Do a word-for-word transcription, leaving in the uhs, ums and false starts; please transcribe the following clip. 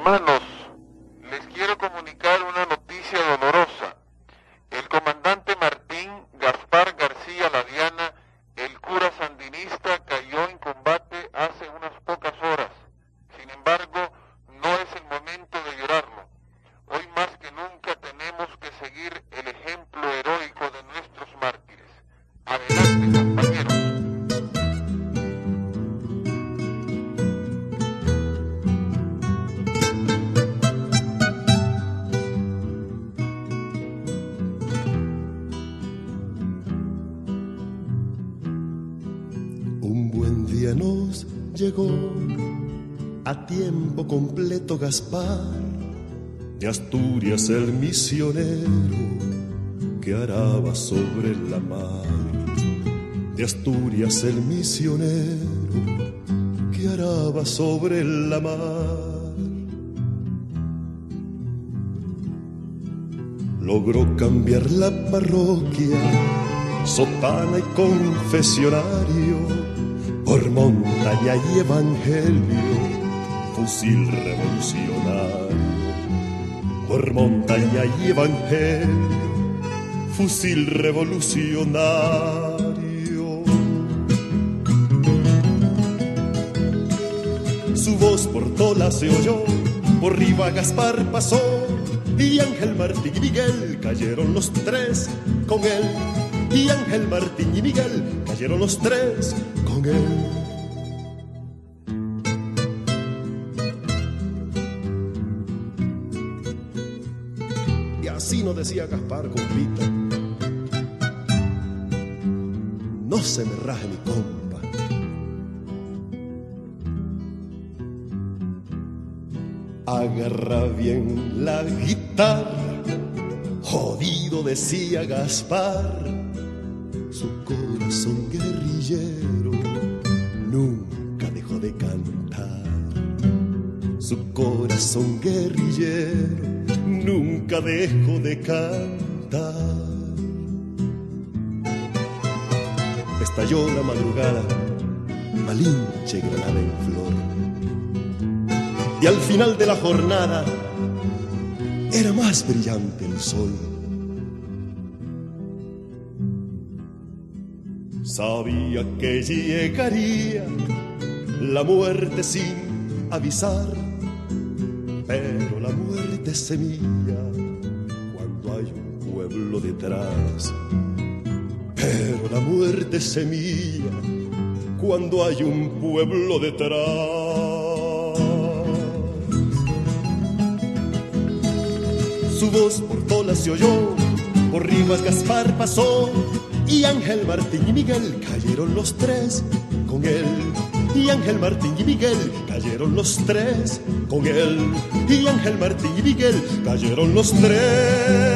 Hermanos, les quiero comunicar una noticia dolorosa. El comandante Martín Gaspar García Laviana, el cura sandinista, cayó en combate hace unas pocas horas. Sin embargo, no es el momento de llorarlo. Hoy más que nunca tenemos que seguir el ejemplo heroico de nuestros mártires. Adelante, compañeros. Un buen día nos llegó a tiempo completo Gaspar, de Asturias el misionero que araba sobre la mar. De Asturias el misionero que araba sobre la mar. Logró cambiar la parroquia, sotana y confesionario, por montaña y evangelio, fusil revolucionario. Por montaña y evangelio, fusil revolucionario. Su voz por toda se oyó, por Riva Gaspar pasó, y Ángel Martín y Miguel cayeron los tres con él. Y Ángel Martín y Miguel cayeron los tres con él. Y así nos decía Gaspar, compita, no se me raje mi compa. Agarra bien la guitarra, jodido decía Gaspar. Su corazón guerrillero nunca dejó de cantar. Su corazón guerrillero nunca dejó de cantar. Estalló la madrugada, Malinche, Granada en flor. Y al final de la jornada era más brillante el sol. Sabía que llegaría la muerte sin avisar, pero la muerte es semilla cuando hay un pueblo detrás. Pero la muerte es semilla cuando hay un pueblo detrás. Su voz por toda se oyó, por Rivas Gaspar pasó, y Ángel Martín y Miguel cayeron los tres con él. Y Ángel Martín y Miguel cayeron los tres con él. Y Ángel Martín y Miguel cayeron los tres.